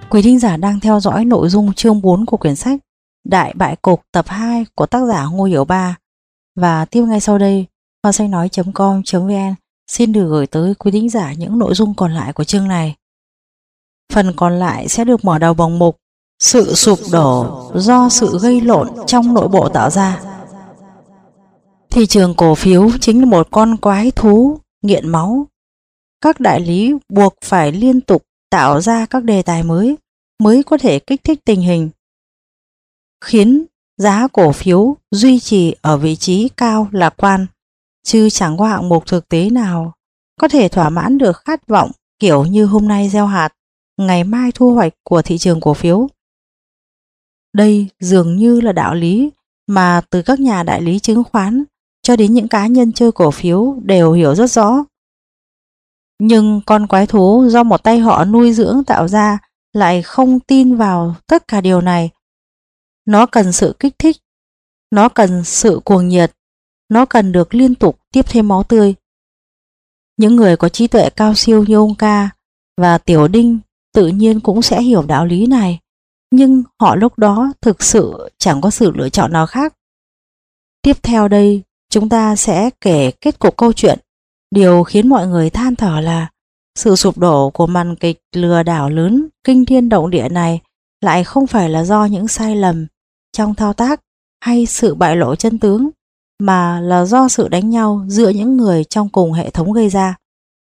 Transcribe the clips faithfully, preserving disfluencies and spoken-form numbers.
Quý thính giả đang theo dõi nội dung chương bốn của quyển sách Đại bại cục tập hai của tác giả Ngô Hiểu Ba. Và tiếp ngay sau đây, hoa xanh nói chấm com chấm vn xin được gửi tới quý thính giả những nội dung còn lại của chương này. Phần còn lại sẽ được mở đầu bằng mục Sự sụp đổ do sự gây lộn trong nội bộ tạo ra. Thị trường cổ phiếu chính là một con quái thú nghiện máu. Các đại lý buộc phải liên tục tạo ra các đề tài mới mới có thể kích thích tình hình, khiến giá cổ phiếu duy trì ở vị trí cao lạc quan, chứ chẳng có hạng mục thực tế nào có thể thỏa mãn được khát vọng kiểu như hôm nay gieo hạt, ngày mai thu hoạch của thị trường cổ phiếu. Đây dường như là đạo lý mà từ các nhà đại lý chứng khoán cho đến những cá nhân chơi cổ phiếu đều hiểu rất rõ. Nhưng con quái thú do một tay họ nuôi dưỡng tạo ra lại không tin vào tất cả điều này. Nó cần sự kích thích, nó cần sự cuồng nhiệt, nó cần được liên tục tiếp thêm máu tươi. Những người có trí tuệ cao siêu như ông Ca và Tiểu Đinh tự nhiên cũng sẽ hiểu đạo lý này, nhưng họ lúc đó thực sự chẳng có sự lựa chọn nào khác. Tiếp theo đây, chúng ta sẽ kể kết cục câu chuyện. Điều khiến mọi người than thở là sự sụp đổ của màn kịch lừa đảo lớn kinh thiên động địa này lại không phải là do những sai lầm trong thao tác hay sự bại lộ chân tướng, mà là do sự đánh nhau giữa những người trong cùng hệ thống gây ra.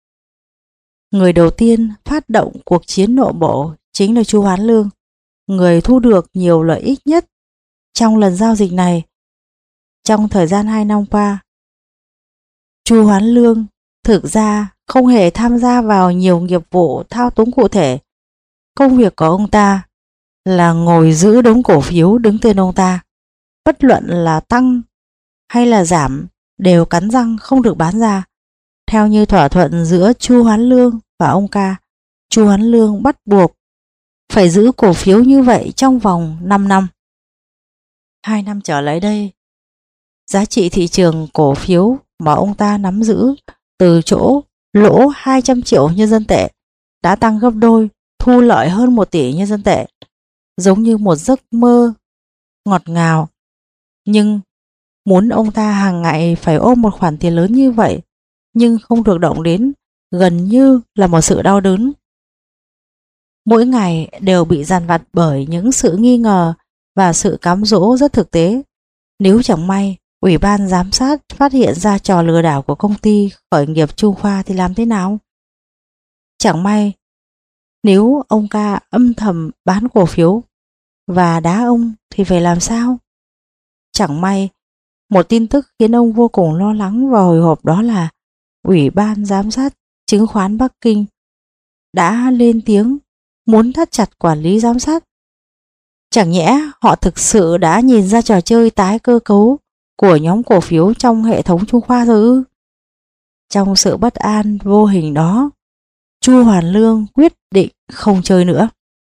Người đầu tiên phát động cuộc chiến nội bộ chính là Chu Hoán Lương, người thu được nhiều lợi ích nhất trong lần giao dịch này. Trong thời gian hai năm qua, Chu Hoán Lương thực ra không hề tham gia vào nhiều nghiệp vụ thao túng cụ thể. Công việc của ông ta là ngồi giữ đống cổ phiếu đứng tên ông ta. Bất luận là tăng hay là giảm đều cắn răng không được bán ra. Theo như thỏa thuận giữa Chu Hoán Lương và ông Ca, Chu Hoán Lương bắt buộc phải giữ cổ phiếu như vậy trong vòng năm năm. Hai năm trở lại đây, giá trị thị trường cổ phiếu mà ông ta nắm giữ từ chỗ lỗ hai trăm triệu nhân dân tệ đã tăng gấp đôi, thu lợi hơn một tỷ nhân dân tệ, giống như một giấc mơ ngọt ngào. Nhưng muốn ông ta hàng ngày phải ôm một khoản tiền lớn như vậy nhưng không được động đến gần như là một sự đau đớn. Mỗi ngày đều bị dằn vặt bởi những sự nghi ngờ và sự cám dỗ rất thực tế. Nếu chẳng may Ủy ban giám sát phát hiện ra trò lừa đảo của công ty khởi nghiệp Trung Khoa thì làm thế nào? Chẳng may nếu ông Ca âm thầm bán cổ phiếu và đá ông thì phải làm sao? Chẳng may một tin tức khiến ông vô cùng lo lắng và hồi hộp, đó là Ủy ban giám sát chứng khoán Bắc Kinh đã lên tiếng muốn thắt chặt quản lý giám sát. Chẳng nhẽ họ thực sự đã nhìn ra trò chơi tái cơ cấu của nhóm cổ phiếu trong hệ thống Trung Khoa rồi ư? Trong sự bất an vô hình đó, Chu Hoán Lương quyết định không chơi nữa.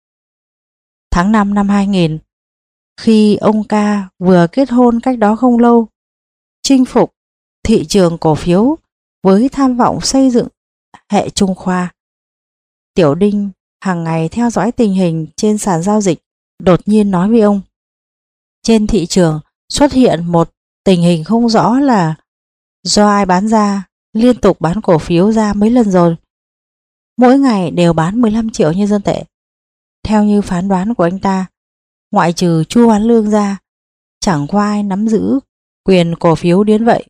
Tháng năm năm hai nghìn, khi ông Ca vừa kết hôn cách đó không lâu, chinh phục thị trường cổ phiếu với tham vọng xây dựng hệ Trung Khoa, Tiểu Đinh hàng ngày theo dõi tình hình trên sàn giao dịch đột nhiên nói với ông: trên thị trường xuất hiện một tình hình không rõ là do ai bán ra, liên tục bán cổ phiếu ra mấy lần rồi. Mỗi ngày đều bán mười lăm triệu nhân dân tệ. Theo như phán đoán của anh ta, ngoại trừ Chu Hoán Lương ra, chẳng có ai nắm giữ quyền cổ phiếu đến vậy.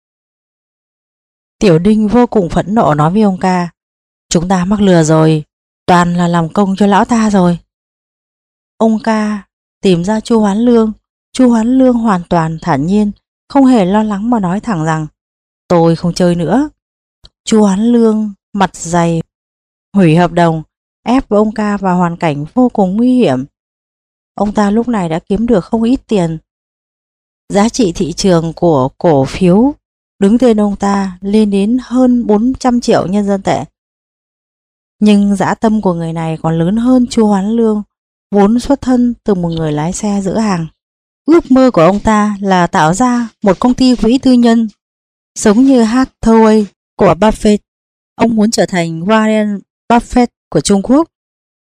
Tiểu Đinh vô cùng phẫn nộ nói với ông Ca: chúng ta mắc lừa rồi, toàn là làm công cho lão ta rồi. Ông Ca tìm ra Chu Hoán Lương. Chu Hoán Lương hoàn toàn thản nhiên, không hề lo lắng mà nói thẳng rằng: tôi không chơi nữa. Chu Hoán Lương mặt dày hủy hợp đồng, ép ông Ca vào hoàn cảnh vô cùng nguy hiểm. Ông ta lúc này đã kiếm được không ít tiền. Giá trị thị trường của cổ phiếu đứng tên ông ta lên đến hơn bốn trăm triệu nhân dân tệ. Nhưng dã tâm của người này còn lớn hơn Chu Hoán Lương, vốn xuất thân từ một người lái xe giữ hàng. Ước mơ của ông ta là tạo ra một công ty quỹ tư nhân giống như Hathaway của Buffett. Ông muốn trở thành Warren Buffett của Trung Quốc.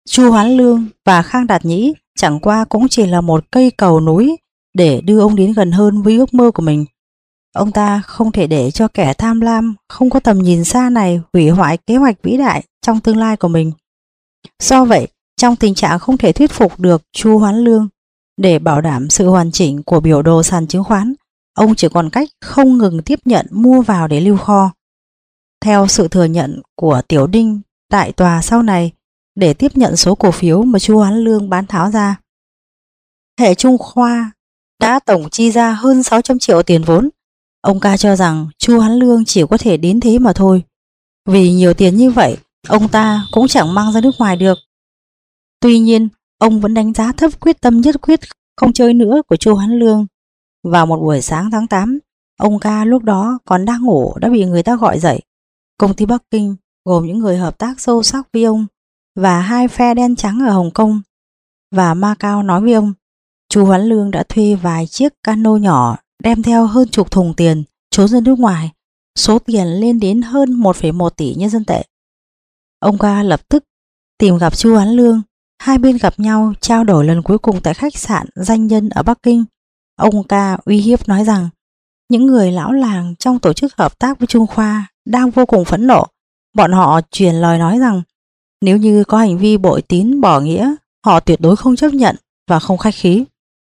Chu Hoán Lương và Khang Đạt Nhĩ chẳng qua cũng chỉ là một cây cầu nối để đưa ông đến gần hơn với ước mơ của mình. Ông ta không thể để cho kẻ tham lam, không có tầm nhìn xa này hủy hoại kế hoạch vĩ đại trong tương lai của mình. Do vậy, trong tình trạng không thể thuyết phục được Chu Hoán Lương để bảo đảm sự hoàn chỉnh của biểu đồ sàn chứng khoán, ông chỉ còn cách không ngừng tiếp nhận mua vào để lưu kho. Theo sự thừa nhận của Tiểu Đinh tại tòa sau này, để tiếp nhận số cổ phiếu mà Chu Hoán Lương bán tháo ra, hệ Trung Khoa đã tổng chi ra hơn sáu trăm triệu tiền vốn. Ông ca cho rằng Chu Hoán Lương chỉ có thể đến thế mà thôi. Vì nhiều tiền như vậy, ông ta cũng chẳng mang ra nước ngoài được. Tuy nhiên, ông vẫn đánh giá thấp quyết tâm nhất quyết không chơi nữa của Chu Hoán Lương. Vào một buổi sáng tháng tám, ông ca lúc đó còn đang ngủ đã bị người ta gọi dậy. Công ty Bắc Kinh gồm những người hợp tác sâu sắc với ông và hai phe đen trắng ở Hồng Kông và Macau nói với ông, Chu Hoán Lương đã thuê vài chiếc cano nhỏ đem theo hơn chục thùng tiền trốn ra nước ngoài, số tiền lên đến hơn một phẩy một tỷ nhân dân tệ. Ông ca lập tức tìm gặp Chu Hoán Lương, hai bên gặp nhau trao đổi lần cuối cùng tại khách sạn danh nhân ở Bắc Kinh. Ông ca uy hiếp nói rằng những người lão làng trong tổ chức hợp tác với Trung Khoa đang vô cùng phẫn nộ. Bọn họ truyền lời nói rằng nếu như có hành vi bội tín bỏ nghĩa, họ tuyệt đối không chấp nhận và không khách khí.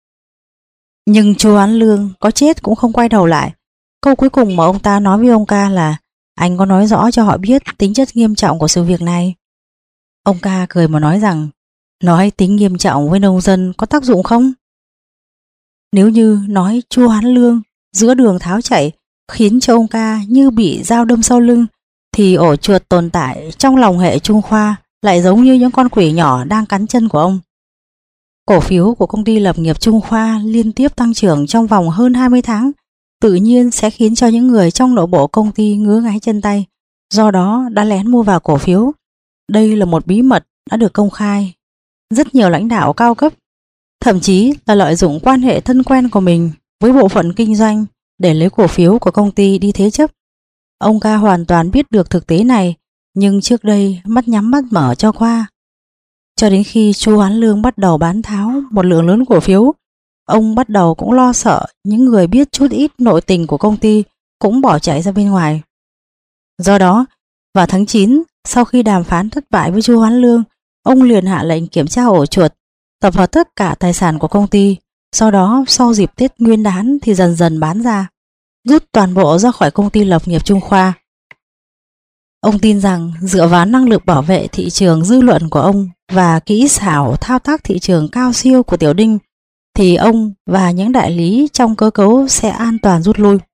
Nhưng Chu Hoán Lương có chết cũng không quay đầu lại. Câu cuối cùng mà ông ta nói với ông ca là anh có nói rõ cho họ biết tính chất nghiêm trọng của sự việc này. Ông ca cười mà nói rằng nói tính nghiêm trọng với nông dân có tác dụng không? Nếu như nói Chu Hoán Lương giữa đường tháo chạy khiến cho ông ca như bị dao đâm sau lưng, thì ổ chuột tồn tại trong lòng hệ Trung Khoa lại giống như những con quỷ nhỏ đang cắn chân của ông. Cổ phiếu của công ty lập nghiệp Trung Khoa liên tiếp tăng trưởng trong vòng hơn hai mươi tháng, tự nhiên sẽ khiến cho những người trong nội bộ công ty ngứa ngáy chân tay, do đó đã lén mua vào cổ phiếu. Đây là một bí mật đã được công khai. Rất nhiều lãnh đạo cao cấp, thậm chí là lợi dụng quan hệ thân quen của mình với bộ phận kinh doanh để lấy cổ phiếu của công ty đi thế chấp. Ông ca hoàn toàn biết được thực tế này, nhưng trước đây mắt nhắm mắt mở cho qua. Cho đến khi Chu Hoán Lương bắt đầu bán tháo một lượng lớn cổ phiếu, ông bắt đầu cũng lo sợ những người biết chút ít nội tình của công ty cũng bỏ chạy ra bên ngoài. Do đó, vào tháng chín, sau khi đàm phán thất bại với Chu Hoán Lương, ông liền hạ lệnh kiểm tra ổ chuột, tập hợp tất cả tài sản của công ty, sau đó sau dịp Tết Nguyên đán thì dần dần bán ra, rút toàn bộ ra khỏi công ty lập nghiệp Trung Khoa. Ông tin rằng dựa vào năng lực bảo vệ thị trường dư luận của ông và kỹ xảo thao tác thị trường cao siêu của Tiểu Đinh, thì ông và những đại lý trong cơ cấu sẽ an toàn rút lui.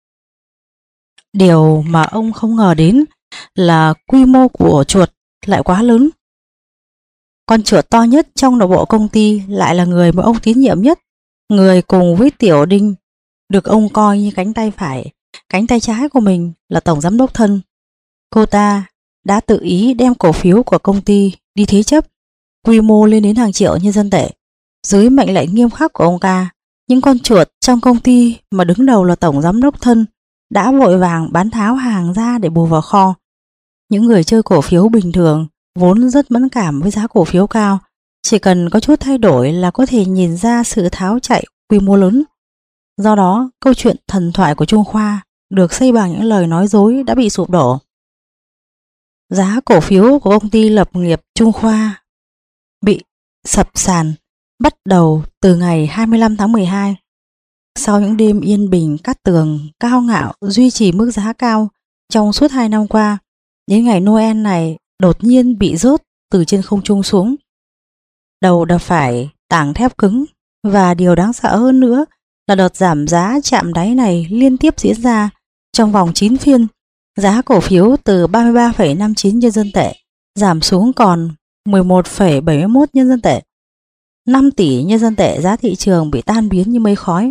Điều mà ông không ngờ đến là quy mô của chuột lại quá lớn. Con chuột to nhất trong nội bộ công ty lại là người mà ông tín nhiệm nhất, người cùng với Tiểu Đinh được ông coi như cánh tay phải, cánh tay trái của mình là tổng giám đốc thân. Cô ta đã tự ý đem cổ phiếu của công ty đi thế chấp, quy mô lên đến hàng triệu nhân dân tệ. Dưới mệnh lệnh nghiêm khắc của ông ca, những con chuột trong công ty mà đứng đầu là tổng giám đốc thân đã vội vàng bán tháo hàng ra để bù vào kho. Những người chơi cổ phiếu bình thường vốn rất mẫn cảm với giá cổ phiếu cao, chỉ cần có chút thay đổi là có thể nhìn ra sự tháo chạy quy mô lớn. Do đó, câu chuyện thần thoại của Trung Khoa được xây bằng những lời nói dối đã bị sụp đổ. Giá cổ phiếu của công ty lập nghiệp Trung Khoa bị sập sàn bắt đầu từ ngày hai mươi lăm tháng mười hai. Sau những đêm yên bình cát tường cao ngạo duy trì mức giá cao trong suốt hai năm qua, đến ngày Noel này đột nhiên bị rớt từ trên không trung xuống. Đầu đập phải tảng thép cứng, và điều đáng sợ hơn nữa là đợt giảm giá chạm đáy này liên tiếp diễn ra trong vòng chín phiên. Giá cổ phiếu từ ba mươi ba phẩy năm chín nhân dân tệ giảm xuống còn mười một phẩy bảy mươi mốt nhân dân tệ. năm tỷ nhân dân tệ giá thị trường bị tan biến như mây khói.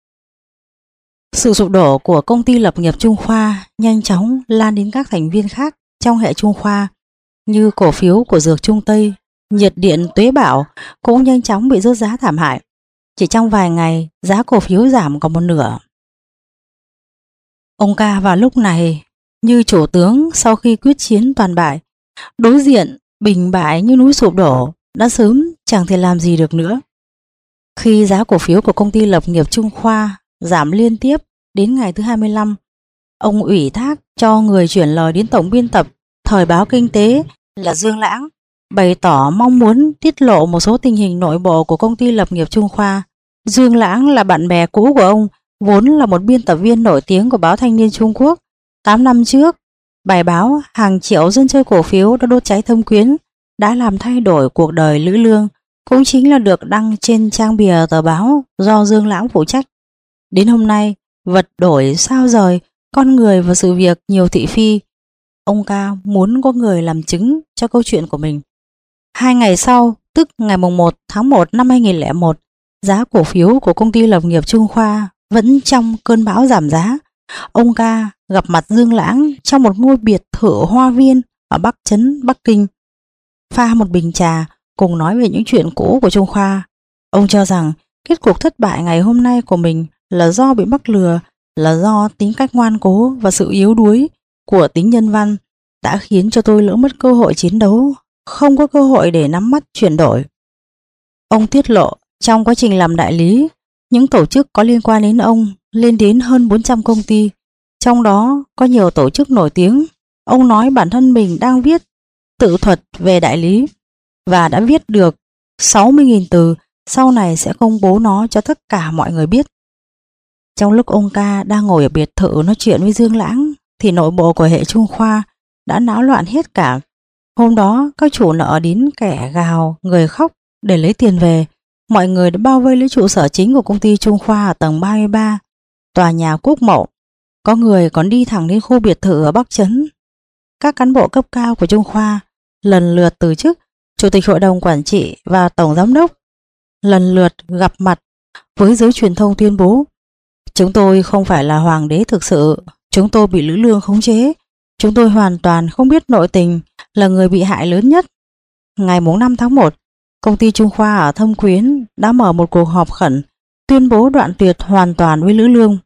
Sự sụp đổ của công ty lập nghiệp Trung Khoa nhanh chóng lan đến các thành viên khác trong hệ Trung Khoa, như cổ phiếu của Dược Trung Tây, Nhiệt Điện Tuế Bảo cũng nhanh chóng bị rớt giá thảm hại. Chỉ trong vài ngày, giá cổ phiếu giảm còn một nửa. Ông ca vào lúc này như chủ tướng sau khi quyết chiến toàn bại, đối diện Bình bại như núi sụp đổ, đã sớm chẳng thể làm gì được nữa. Khi giá cổ phiếu của công ty lập nghiệp Trung Khoa giảm liên tiếp đến ngày thứ hai mươi lăm, ông ủy thác cho người chuyển lời đến tổng biên tập Thời báo Kinh tế là Dương Lãng, bày tỏ mong muốn tiết lộ một số tình hình nội bộ của công ty lập nghiệp Trung Khoa. Dương Lãng là bạn bè cũ của ông, vốn là một biên tập viên nổi tiếng của báo Thanh niên Trung Quốc. tám năm trước, bài báo hàng triệu dân chơi cổ phiếu đã đốt cháy Thâm Quyến đã làm thay đổi cuộc đời Lữ Lương, cũng chính là được đăng trên trang bìa tờ báo do Dương Lãng phụ trách. Đến hôm nay, vật đổi sao rời, con người và sự việc nhiều thị phi. Ông ca muốn có người làm chứng cho câu chuyện của mình. Hai ngày sau, tức ngày mùng một tháng một năm hai nghìn lẻ một, giá cổ phiếu của công ty lập nghiệp Trung Khoa vẫn trong cơn bão giảm giá. Ông ca gặp mặt Dương Lãng trong một ngôi biệt thự hoa viên ở Bắc Trấn, Bắc Kinh. Pha một bình trà cùng nói về những chuyện cũ của Trung Khoa. Ông cho rằng kết cục thất bại ngày hôm nay của mình là do bị mắc lừa, là do tính cách ngoan cố và sự yếu đuối của tính nhân văn đã khiến cho tôi lỡ mất cơ hội chiến đấu, không có cơ hội để nắm bắt chuyển đổi. Ông tiết lộ trong quá trình làm đại lý, những tổ chức có liên quan đến ông lên đến hơn bốn trăm công ty, trong đó có nhiều tổ chức nổi tiếng. Ông nói bản thân mình đang viết tự thuật về đại lý và đã viết được sáu mươi nghìn từ, sau này sẽ công bố nó cho tất cả mọi người biết. Trong lúc ông ca đang ngồi ở biệt thự nói chuyện với Dương Lãng thì nội bộ của hệ Trung Khoa đã náo loạn hết cả. Hôm đó các chủ nợ đến kẻ gào, người khóc để lấy tiền về. Mọi người đã bao vây lấy trụ sở chính của công ty Trung Khoa ở tầng ba mươi ba, tòa nhà Quốc Mậu. Có người còn đi thẳng đến khu biệt thự ở Bắc Trấn. Các cán bộ cấp cao của Trung Khoa lần lượt từ chức chủ tịch hội đồng quản trị và tổng giám đốc, lần lượt gặp mặt với giới truyền thông tuyên bố: chúng tôi không phải là hoàng đế thực sự, chúng tôi bị Lữ Lương khống chế, chúng tôi hoàn toàn không biết nội tình, là người bị hại lớn nhất. Ngày năm tháng một, công ty Trung Khoa ở Thâm Quyến đã mở một cuộc họp khẩn tuyên bố đoạn tuyệt hoàn toàn với Lữ Lương.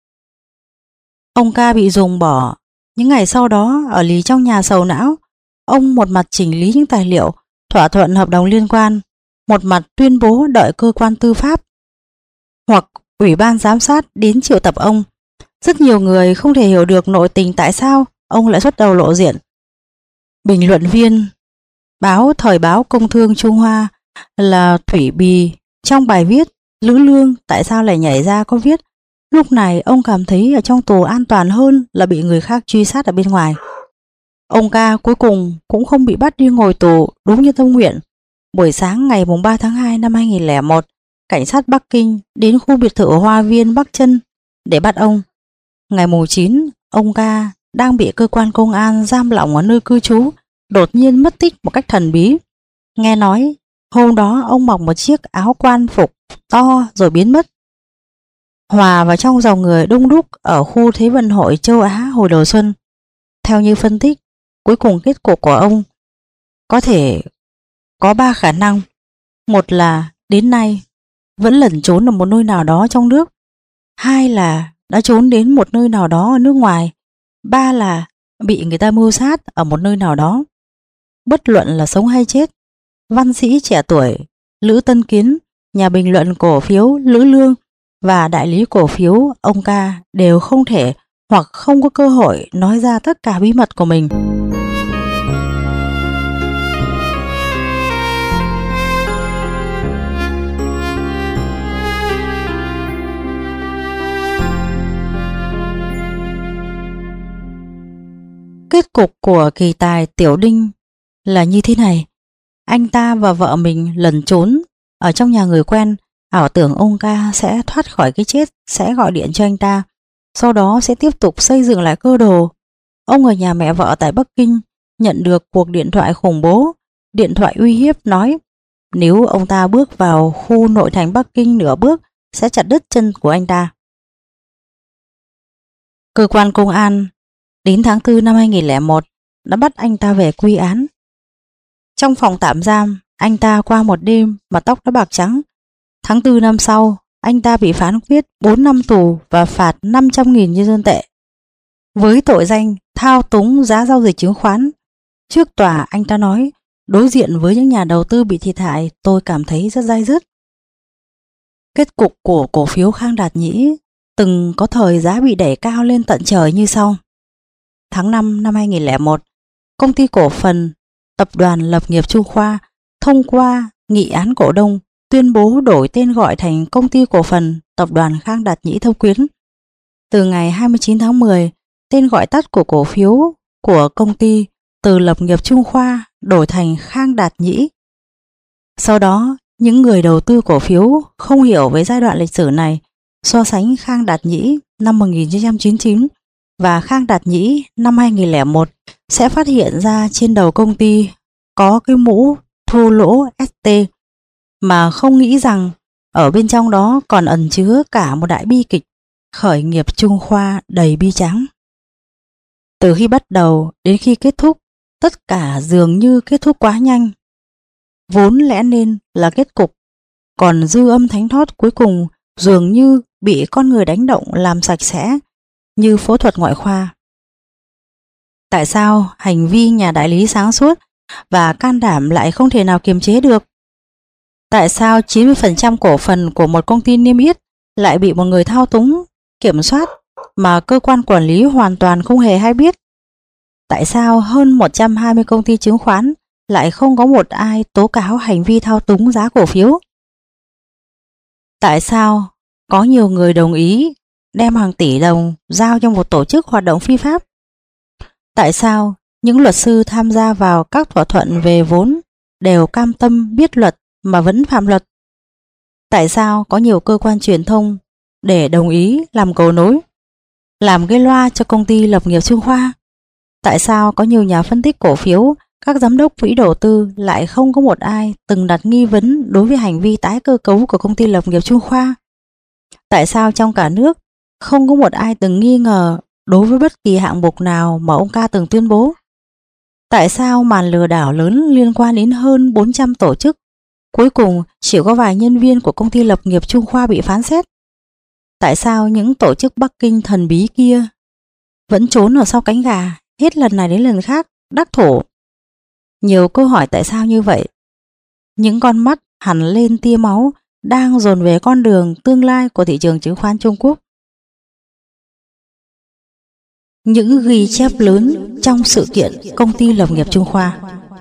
Ông ca bị ruồng bỏ. Những ngày sau đó, ở lì trong nhà sầu não, ông một mặt chỉnh lý những tài liệu, thỏa thuận hợp đồng liên quan, một mặt tuyên bố đợi cơ quan tư pháp hoặc ủy ban giám sát đến triệu tập ông. Rất nhiều người không thể hiểu được nội tình tại sao ông lại xuất đầu lộ diện. Bình luận viên báo Thời báo Công thương Trung Hoa là Thủy Bì trong bài viết Lữ Lương tại sao lại nhảy ra có viết: lúc này ông cảm thấy ở trong tù an toàn hơn là bị người khác truy sát ở bên ngoài. Ông ca cuối cùng cũng không bị bắt đi ngồi tù đúng như tâm nguyện. Buổi sáng ngày ba tháng hai năm hai nghìn lẻ một, cảnh sát Bắc Kinh đến khu biệt thự Hoa viên Bắc Trân để bắt ông. Ngày chín, ông ca đang bị cơ quan công an giam lỏng ở nơi cư trú, đột nhiên mất tích một cách thần bí. Nghe nói hôm đó ông mặc một chiếc áo quan phục to rồi biến mất, hòa vào trong dòng người đông đúc ở khu Thế vận hội châu Á hồi đầu xuân. Theo như phân tích, cuối cùng kết cục của ông có thể có ba khả năng. Một là đến nay vẫn lẩn trốn ở một nơi nào đó trong nước. Hai là đã trốn đến một nơi nào đó ở nước ngoài. Ba là bị người ta mưu sát ở một nơi nào đó. Bất luận là sống hay chết, văn sĩ trẻ tuổi Lữ Tân Kiến, nhà bình luận cổ phiếu Lữ Lương và đại lý cổ phiếu ông ca đều không thể hoặc không có cơ hội nói ra tất cả bí mật của mình. Kết cục của kỳ tài Tiểu Đinh là như thế này. Anh ta và vợ mình lẩn trốn ở trong nhà người quen, ảo tưởng ông ca sẽ thoát khỏi cái chết, sẽ gọi điện cho anh ta, sau đó sẽ tiếp tục xây dựng lại cơ đồ. Ông ở nhà mẹ vợ tại Bắc Kinh nhận được cuộc điện thoại khủng bố. Điện thoại uy hiếp nói nếu ông ta bước vào khu nội thành Bắc Kinh nửa bước sẽ chặt đứt chân của anh ta. Cơ quan công an đến tháng tư năm hai nghìn lẻ một đã bắt anh ta về quy án. Trong phòng tạm giam, anh ta qua một đêm mà tóc đã bạc trắng. Tháng tư năm sau, anh ta bị phán quyết bốn năm tù và phạt năm trăm nghìn nhân dân tệ với tội danh thao túng giá giao dịch chứng khoán. Trước tòa, anh ta nói Đối diện với những nhà đầu tư bị thiệt hại, tôi cảm thấy rất day dứt. Kết cục của cổ phiếu Khang Đạt Nhĩ từng có thời giá bị đẩy cao lên tận trời như sau. Tháng năm năm hai nghìn không trăm lẻ một, công ty cổ phần Tập đoàn Lập nghiệp Trung Khoa thông qua nghị án cổ đông tuyên bố đổi tên gọi thành Công ty cổ phần Tập đoàn Khang Đạt Nhĩ Thâm Quyến. Từ ngày hai mươi chín tháng mười, tên gọi tắt của cổ phiếu của công ty từ Lập nghiệp Trung Khoa đổi thành Khang Đạt Nhĩ. Sau đó, những người đầu tư cổ phiếu không hiểu về giai đoạn lịch sử này so sánh Khang Đạt Nhĩ năm một nghìn chín trăm chín mươi chín và Khang Đạt Nhĩ năm hai nghìn không trăm lẻ một sẽ phát hiện ra trên đầu công ty có cái mũ thua lỗ ét tê, mà không nghĩ rằng ở bên trong đó còn ẩn chứa cả một đại bi kịch khởi nghiệp Trung Khoa đầy bi tráng. Từ khi bắt đầu đến khi kết thúc, tất cả dường như kết thúc quá nhanh. Vốn lẽ nên là kết cục, còn dư âm thánh thót cuối cùng dường như bị con người đánh động làm sạch sẽ như phẫu thuật ngoại khoa. Tại sao hành vi nhà đại lý sáng suốt và can đảm lại không thể nào kiềm chế được? Tại sao chín mươi phần trăm cổ phần của một công ty niêm yết lại bị một người thao túng, kiểm soát mà cơ quan quản lý hoàn toàn không hề hay biết? Tại sao hơn một trăm hai mươi công ty chứng khoán lại không có một ai tố cáo hành vi thao túng giá cổ phiếu? Tại sao có nhiều người đồng ý đem hàng tỷ đồng giao cho một tổ chức hoạt động phi pháp? Tại sao những luật sư tham gia vào các thỏa thuận về vốn đều cam tâm biết luật mà vẫn phạm luật? Tại sao có nhiều cơ quan truyền thông để đồng ý làm cầu nối, làm gây loa cho công ty Lập nghiệp Trung Khoa? Tại sao có nhiều nhà phân tích cổ phiếu, các giám đốc quỹ đầu tư lại không có một ai từng đặt nghi vấn đối với hành vi tái cơ cấu của công ty Lập nghiệp Trung Khoa? Tại sao trong cả nước không có một ai từng nghi ngờ đối với bất kỳ hạng mục nào mà ông ca từng tuyên bố? Tại sao màn lừa đảo lớn liên quan đến hơn bốn trăm tổ chức, cuối cùng chỉ có vài nhân viên của công ty Lập nghiệp Trung Khoa bị phán xét? Tại sao những tổ chức Bắc Kinh thần bí kia vẫn trốn ở sau cánh gà, hết lần này đến lần khác đắc thủ? Nhiều câu hỏi tại sao như vậy. Những con mắt hằn lên tia máu đang dồn về con đường tương lai của thị trường chứng khoán Trung Quốc. Những ghi chép lớn trong sự kiện công ty Lập nghiệp Trung Khoa.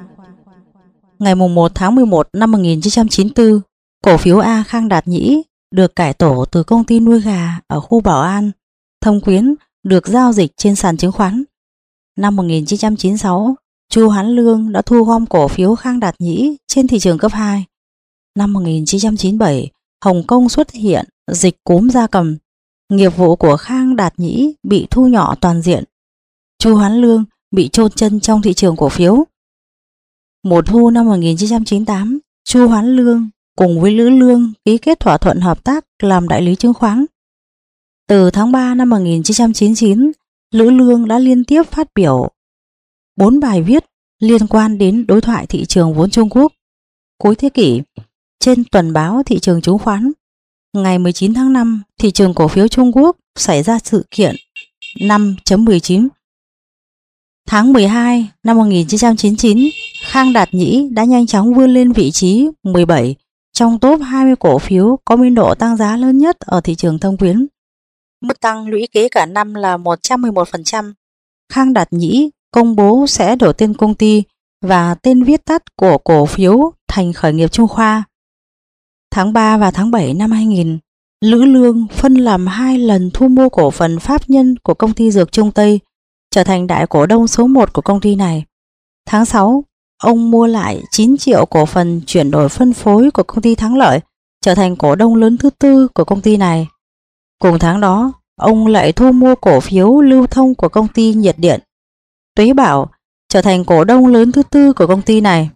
Ngày một tháng mười một năm một nghìn chín trăm chín mươi tư, cổ phiếu A Khang Đạt Nhĩ được cải tổ từ công ty nuôi gà ở khu Bảo An, Thâm Quyến được giao dịch trên sàn chứng khoán. Năm một nghìn chín trăm chín mươi sáu, Chu Hoán Lương đã thu gom cổ phiếu Khang Đạt Nhĩ trên thị trường cấp hai. Năm một nghìn chín trăm chín mươi bảy, Hồng Kông xuất hiện dịch cúm gia cầm. Nghiệp vụ của Khang Đạt Nhĩ bị thu nhỏ toàn diện. Chu Hoán Lương bị chôn chân trong thị trường cổ phiếu. Mùa thu năm một nghìn chín trăm chín mươi tám, Chu Hoán Lương cùng với Lữ Lương ký kết thỏa thuận hợp tác làm đại lý chứng khoán. Từ tháng ba năm một nghìn chín trăm chín mươi chín, Lữ Lương đã liên tiếp phát biểu bốn bài viết liên quan đến đối thoại thị trường vốn Trung Quốc cuối thế kỷ trên tuần báo thị trường chứng khoán. Ngày mười chín tháng năm, thị trường cổ phiếu Trung Quốc xảy ra sự kiện năm chấm mười chín. Tháng mười hai năm một nghìn chín trăm chín mươi chín, Khang Đạt Nhĩ đã nhanh chóng vươn lên vị trí mười bảy trong top hai mươi cổ phiếu có biên độ tăng giá lớn nhất ở thị trường Thâm Quyến. Mức tăng lũy kế cả năm là một trăm mười một phần trăm. Khang Đạt Nhĩ công bố sẽ đổi tên công ty và tên viết tắt của cổ phiếu thành Khởi nghiệp Trung Khoa. Tháng ba và tháng bảy năm hai nghìn, Lữ Lương phân làm hai lần thu mua cổ phần pháp nhân của công ty Dược Trung Tây, trở thành đại cổ đông số một của công ty này. Tháng sáu, ông mua lại chín triệu cổ phần chuyển đổi phân phối của công ty Thắng Lợi, trở thành cổ đông lớn thứ tư của công ty này. Cùng tháng đó, ông lại thu mua cổ phiếu lưu thông của công ty nhiệt điện Tuế Bảo, trở thành cổ đông lớn thứ tư của công ty này.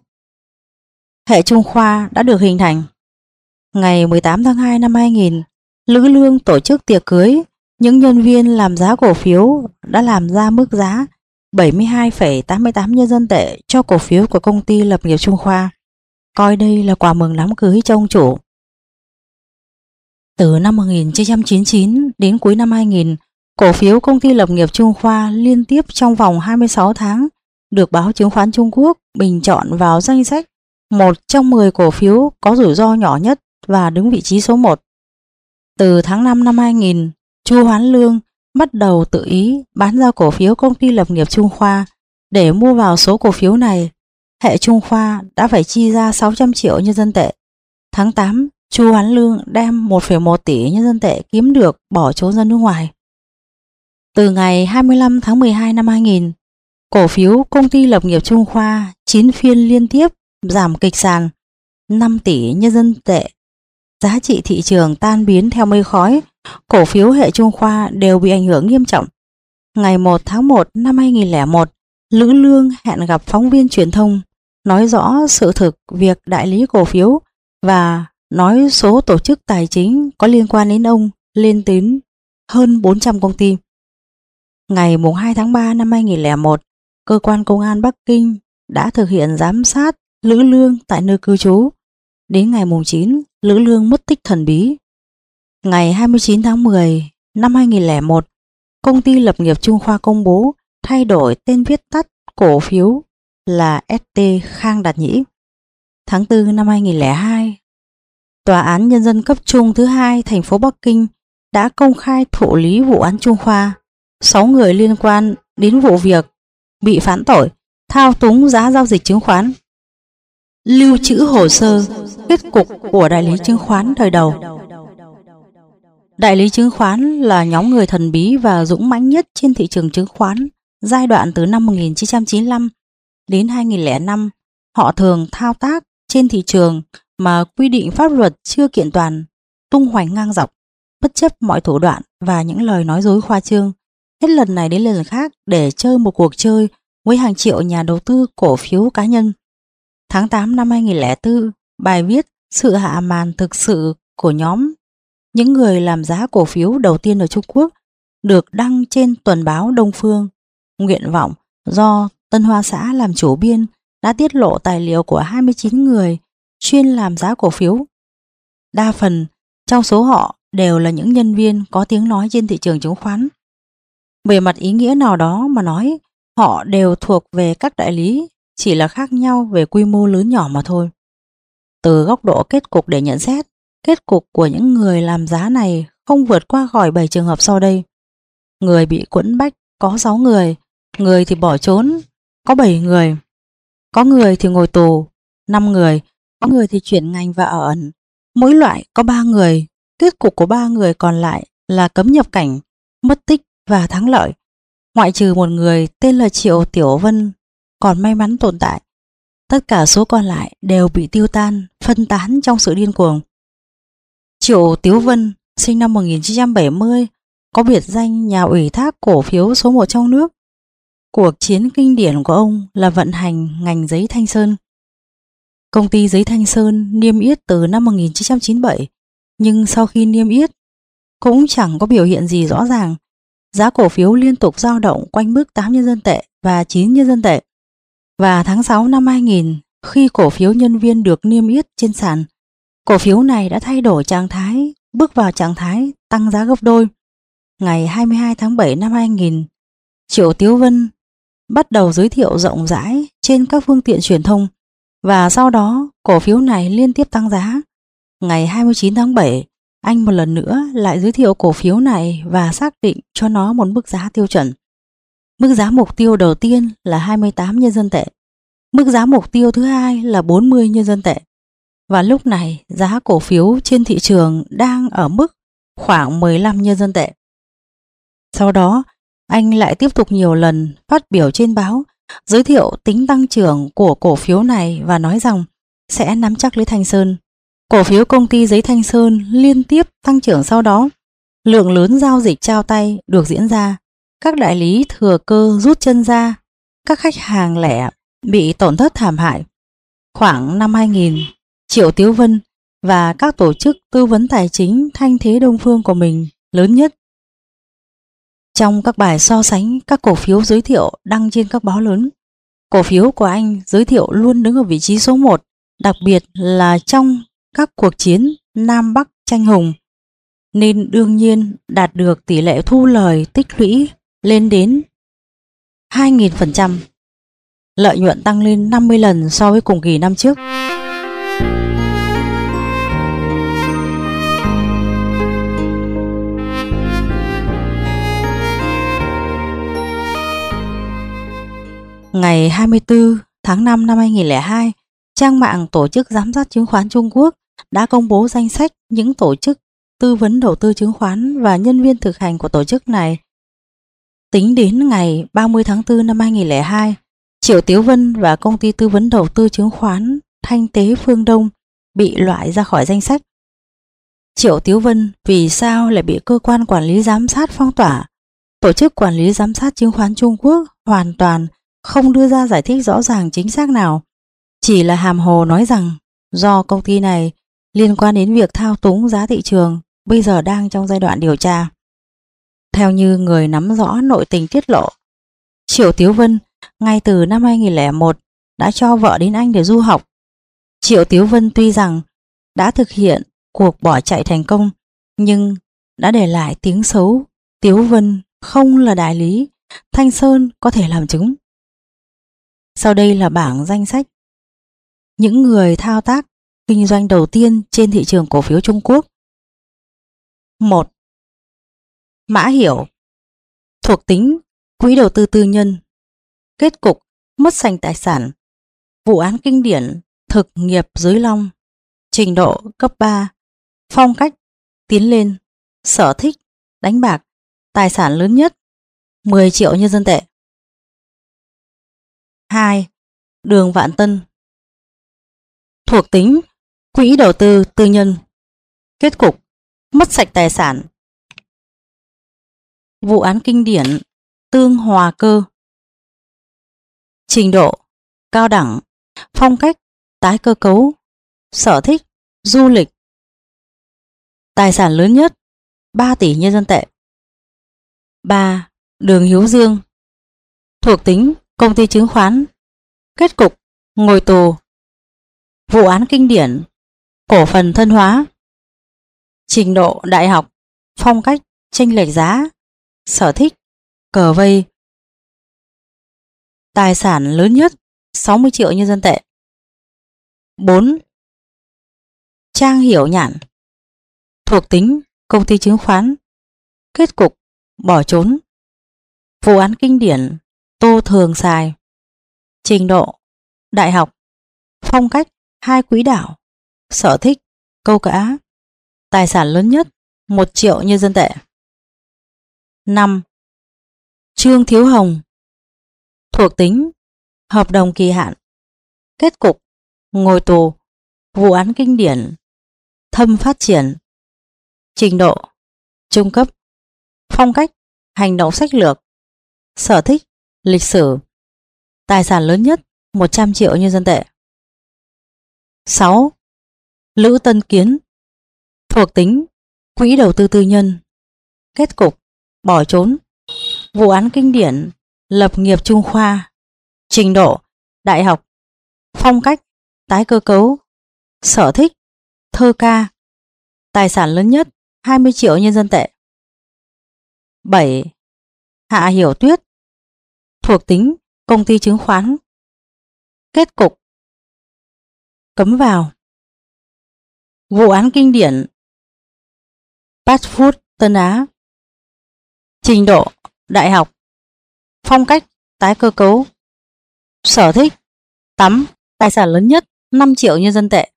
Hệ Trung Khoa đã được hình thành. Ngày mười tám tháng hai năm hai nghìn, Lữ Lương tổ chức tiệc cưới. Những nhân viên làm giá cổ phiếu đã làm ra mức giá bảy mươi hai phẩy tám mươi tám nhân dân tệ cho cổ phiếu của công ty Lập nghiệp Trung Khoa, coi đây là quà mừng đám cưới cho ông chủ. Từ năm một nghìn chín trăm chín mươi chín đến cuối năm hai nghìn, cổ phiếu công ty Lập nghiệp Trung Khoa liên tiếp trong vòng hai mươi sáu tháng được báo chứng khoán Trung Quốc bình chọn vào danh sách một trong mười cổ phiếu có rủi ro nhỏ nhất và đứng vị trí số một. Từ tháng năm năm hai nghìn, Chu Hoán Lương bắt đầu tự ý bán ra cổ phiếu công ty lập nghiệp Trung Khoa. Để mua vào số cổ phiếu này, hệ Trung Khoa đã phải chi ra sáu trăm triệu nhân dân tệ. Tháng tám, Chu Hoán Lương đem một phẩy một tỷ nhân dân tệ kiếm được bỏ trốn ra nước ngoài. Từ ngày hai mươi lăm tháng mười hai năm hai nghìn, cổ phiếu công ty lập nghiệp Trung Khoa chín phiên liên tiếp giảm kịch sàn, năm tỷ nhân dân tệ. Giá trị thị trường tan biến theo mây khói, cổ phiếu hệ Trung Khoa đều bị ảnh hưởng nghiêm trọng. Ngày một tháng một năm hai nghìn lẻ một, Lữ Lương hẹn gặp phóng viên truyền thông, nói rõ sự thực việc đại lý cổ phiếu và nói số tổ chức tài chính có liên quan đến ông lên đến hơn bốn trăm công ty. Ngày hai tháng ba năm hai nghìn lẻ một, cơ quan công an Bắc Kinh đã thực hiện giám sát Lữ Lương tại nơi cư trú. Đến ngày chín, Lữ Lương mất tích thần bí. Ngày hai mươi chín tháng mười năm hai nghìn lẻ một, công ty lập nghiệp Trung Khoa công bố thay đổi tên viết tắt cổ phiếu là ét tê Khang Đạt Nhĩ. Tháng tư năm hai nghìn lẻ hai, Tòa án Nhân dân cấp trung thứ hai thành phố Bắc Kinh đã công khai thụ lý vụ án Trung Khoa. sáu người liên quan đến vụ việc bị phán tội thao túng giá giao dịch chứng khoán, lưu trữ hồ sơ, kết cục của đại lý chứng khoán thời đầu. Đại lý chứng khoán là nhóm người thần bí và dũng mãnh nhất trên thị trường chứng khoán. Giai đoạn từ năm một nghìn chín trăm chín mươi lăm đến hai nghìn lẻ năm, họ thường thao tác trên thị trường mà quy định pháp luật chưa kiện toàn, tung hoành ngang dọc, bất chấp mọi thủ đoạn và những lời nói dối khoa trương, hết lần này đến lần khác để chơi một cuộc chơi với hàng triệu nhà đầu tư cổ phiếu cá nhân. Tháng tám năm hai nghìn lẻ bốn, bài viết Sự hạ màn thực sự của nhóm những người làm giá cổ phiếu đầu tiên ở Trung Quốc được đăng trên tuần báo Đông Phương. Nguyện vọng do Tân Hoa Xã làm chủ biên đã tiết lộ tài liệu của hai mươi chín người chuyên làm giá cổ phiếu. Đa phần trong số họ đều là những nhân viên có tiếng nói trên thị trường chứng khoán. Về mặt ý nghĩa nào đó mà nói, họ đều thuộc về các đại lý, chỉ là khác nhau về quy mô lớn nhỏ mà thôi. Từ góc độ kết cục để nhận xét, kết cục của những người làm giá này không vượt qua khỏi bảy trường hợp sau đây. Người bị quẫn bách có sáu người, người thì bỏ trốn có bảy người, có người thì ngồi tù năm người, có người thì chuyển ngành và ở ẩn. Mỗi loại có ba người, kết cục của ba người còn lại là cấm nhập cảnh, mất tích và thắng lợi. Ngoại trừ một người tên là Triệu Tiểu Vân còn may mắn tồn tại. Tất cả số còn lại đều bị tiêu tan, phân tán trong sự điên cuồng. Triệu Tiểu Vân sinh năm một nghìn chín trăm bảy mươi, có biệt danh nhà ủy thác cổ phiếu số một trong nước. Cuộc chiến kinh điển của ông là vận hành ngành giấy Thanh Sơn. Công ty giấy Thanh Sơn niêm yết từ năm một nghìn chín trăm chín mươi bảy, nhưng sau khi niêm yết cũng chẳng có biểu hiện gì rõ ràng. Giá cổ phiếu liên tục dao động quanh mức tám nhân dân tệ và chín nhân dân tệ. Và tháng sáu năm hai nghìn, khi cổ phiếu nhân viên được niêm yết trên sàn, cổ phiếu này đã thay đổi trạng thái, bước vào trạng thái tăng giá gấp đôi. Ngày hai mươi hai tháng bảy năm hai nghìn, Triệu Tiểu Vân bắt đầu giới thiệu rộng rãi trên các phương tiện truyền thông, và sau đó cổ phiếu này liên tiếp tăng giá. Ngày hai mươi chín tháng bảy, anh một lần nữa lại giới thiệu cổ phiếu này và xác định cho nó một mức giá tiêu chuẩn. Mức giá mục tiêu đầu tiên là hai mươi tám nhân dân tệ. Mức giá mục tiêu thứ hai là bốn mươi nhân dân tệ. Và lúc này giá cổ phiếu trên thị trường đang ở mức khoảng mười lăm nhân dân tệ. Sau đó, anh lại tiếp tục nhiều lần phát biểu trên báo, giới thiệu tính tăng trưởng của cổ phiếu này và nói rằng sẽ nắm chắc lấy Thanh Sơn. Cổ phiếu công ty giấy Thanh Sơn liên tiếp tăng trưởng sau đó. Lượng lớn giao dịch trao tay được diễn ra. Các đại lý thừa cơ rút chân ra. Các khách hàng lẻ bị tổn thất thảm hại. Khoảng năm hai nghìn, Triệu Tiểu Vân và các tổ chức tư vấn tài chính thanh thế Đông Phương của mình lớn nhất. Trong các bài so sánh các cổ phiếu giới thiệu đăng trên các báo lớn, cổ phiếu của anh giới thiệu luôn đứng ở vị trí số một, đặc biệt là trong các cuộc chiến Nam Bắc tranh hùng, nên đương nhiên đạt được tỷ lệ thu lời tích lũy lên đến hai nghìn phần trăm. lợi nhuận tăng lên năm mươi lần so với cùng kỳ năm trước. Ngày hai mươi tư tháng năm năm hai nghìn không trăm lẻ hai, trang mạng Tổ chức Giám sát Chứng khoán Trung Quốc đã công bố danh sách những tổ chức tư vấn đầu tư chứng khoán và nhân viên thực hành của tổ chức này. Tính đến ngày ba mươi tháng tư năm hai nghìn không trăm lẻ hai, Triệu Tiếu Vân và công ty tư vấn đầu tư chứng khoán Thanh Tế Phương Đông bị loại ra khỏi danh sách. Triệu Tiếu Vân vì sao lại bị cơ quan quản lý giám sát phong tỏa? Tổ chức quản lý giám sát chứng khoán Trung Quốc hoàn toàn không đưa ra giải thích rõ ràng chính xác nào, chỉ là hàm hồ nói rằng do công ty này liên quan đến việc thao túng giá thị trường, bây giờ đang trong giai đoạn điều tra. Theo như người nắm rõ nội tình tiết lộ, Triệu Tiếu Vân ngay từ năm hai nghìn không trăm lẻ một đã cho vợ đến Anh để du học. Triệu Tiếu Vân tuy rằng đã thực hiện cuộc bỏ chạy thành công, nhưng đã để lại tiếng xấu. Tiếu Vân không là đại lý, Thanh Sơn có thể làm chứng. Sau đây là bảng danh sách những người thao tác kinh doanh đầu tiên trên thị trường cổ phiếu Trung Quốc. một. Mã Hiểu, thuộc tính quỹ đầu tư tư nhân, kết cục mất sạch tài sản, vụ án kinh điển thực nghiệp dưới long, trình độ cấp ba, phong cách tiến lên, sở thích đánh bạc, tài sản lớn nhất mười triệu nhân dân tệ. hai. Đường Vạn Tân, thuộc tính quỹ đầu tư tư nhân, kết cục mất sạch tài sản, vụ án kinh điển Tương Hòa Cơ, trình độ cao đẳng, phong cách tái cơ cấu, sở thích du lịch, tài sản lớn nhất ba tỷ nhân dân tệ. ba. Đường Hiếu Dương, thuộc tính công ty chứng khoán, kết cục ngồi tù, vụ án kinh điển cổ phần Thân Hóa, trình độ đại học, phong cách chênh lệch giá, sở thích cờ vây, tài sản lớn nhất sáu mươi triệu nhân dân tệ. bốn. Trang Hiểu Nhạn, thuộc tính công ty chứng khoán, kết cục bỏ trốn, vụ án kinh điển Tô Thường Sài, trình độ đại học, phong cách hai quỹ đảo, sở thích câu cá, tài sản lớn nhất một triệu nhân dân tệ. năm. Trương Thiếu Hồng, thuộc tính hợp đồng kỳ hạn, kết cục ngồi tù, vụ án kinh điển Thâm Phát Triển, trình độ trung cấp, phong cách hành động sách lược, sở thích lịch sử, tài sản lớn nhất một trăm triệu nhân dân tệ. sáu. Lữ Tân Kiến, thuộc tính quỹ đầu tư tư nhân, kết cục bỏ trốn, vụ án kinh điển Lập nghiệp Trung Khoa, trình độ đại học, phong cách tái cơ cấu, sở thích thơ ca, tài sản lớn nhất hai mươi triệu nhân dân tệ. bảy. Hạ Hiểu Tuyết, thuộc tính công ty chứng khoán, kết cục cấm vào, vụ án kinh điển Fast Food Tân Á, trình độ đại học, phong cách tái cơ cấu, sở thích tắm, tài sản lớn nhất năm triệu nhân dân tệ.